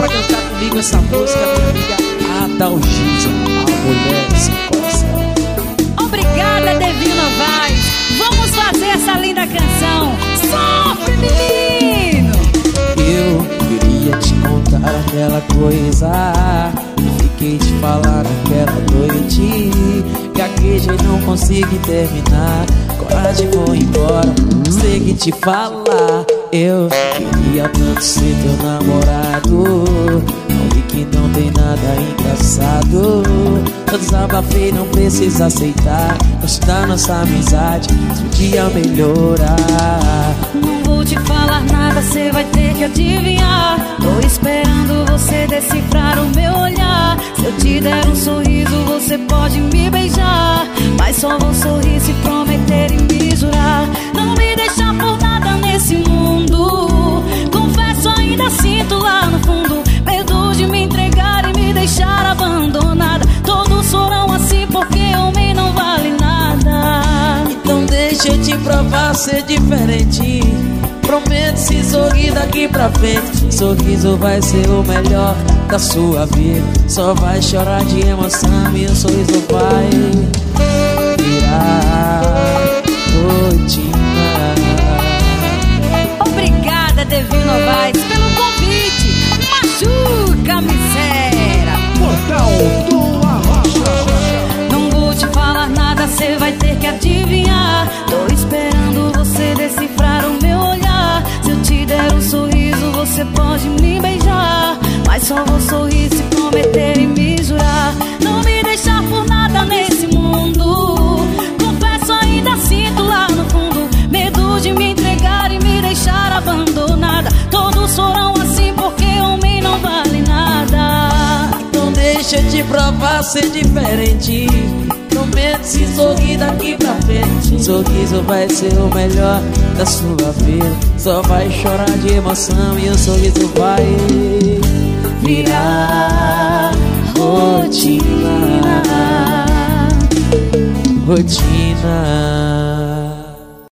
pra cantar comigo essa música, minha amiga Adalgisa, a mulher sem coração. Obrigada, Devinho Novaes. Vamos fazer essa linda canção. Sofre, menino! Eu queria te contar aquela coisa que fiquei te falar naquela noite. Gaguejei, não consegui terminar. Coragem, vou embora, sei que te falar. Eu queria tanto ser teu namorado. Não vi que não tem nada engraçado. Eu desabafei, não precisa aceitar. Gosto da nossa amizade, se um dia melhorar. Não vou te falar nada, cê vai ter que adivinhar. Tô esperando você decifrar o meu olhar. Se eu te der um sorriso, você pode me beijar, mas só vou sorrir se prometer e me jurar. Não me deixar por nada nesse mundo. Confesso, ainda sinto lá no fundo medo de me entregar e me deixar abandonada. Todos foram assim porque homem não vale nada. Então deixa eu te provar ser diferente. Prometo se sorrir daqui pra frente. Sorriso vai ser o melhor da sua vida. Só vai chorar de emoção e o sorriso vai virar rotina. Obrigada, Devinho Novaes, pelo convite. Machuca, miséria. Portal do Arrocha. Não vou te falar nada, cê vai ter que adivinhar. Tô esperando você decifrar o meu olhar. Se eu te der um sorriso, você pode me beijar, mas só vou sorrir se prometer e me jurar. Não me deixar por nada nesse mundo. Confesso, ainda sinto lá no fundo medo de me entregar e me deixar abandonada. Todos foram assim porque homem não vale nada. Então deixa eu te provar ser diferente. Prometo se sorrir daqui pra frente. Sorriso vai ser o melhor da sua vida. Só vai chorar de emoção e o sorriso vai virar rotina. Rotina.